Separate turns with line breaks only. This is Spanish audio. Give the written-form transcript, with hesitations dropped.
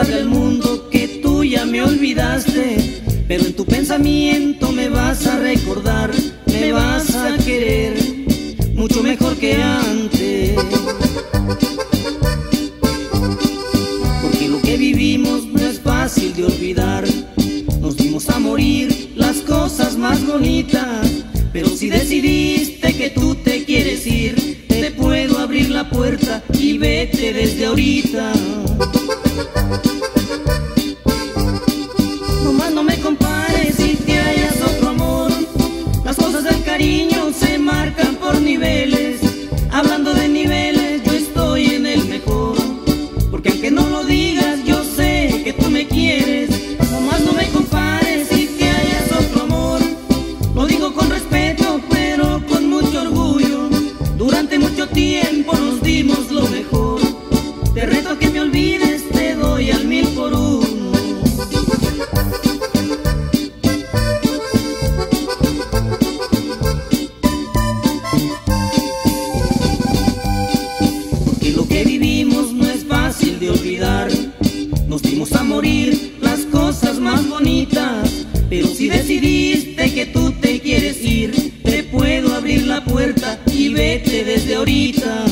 demostrarle al mundo que tú ya me olvidaste, pero en tu pensamiento me vas a recordar, me vas a querer mucho mejor que antes. Porque lo que vivimos no es fácil de olvidar. Nos dimos a morir las cosas más bonitas, pero si decidiste que tú te quieres ir, te puedo abrir la puerta y vete desde ahorita. Nomás no me compares si te hallas otro amor. Las cosas del cariño se marcan por niveles. Hablando de niveles, yo estoy en el mejor, porque aunque no lo digas, yo sé que tú me quieres. Nomás no me compares si te hallas otro amor. Lo digo con respeto, pero con mucho orgullo. Durante mucho tiempo nos dimos lo mejor. Te reto a que me olvides, te doy al 1000 por 1. Porque lo que vivimos no es fácil de olvidar. Nos dimos a morir las cosas más bonitas, pero si decidiste que tú te quieres ir, te puedo abrir la puerta y vete desde ahorita.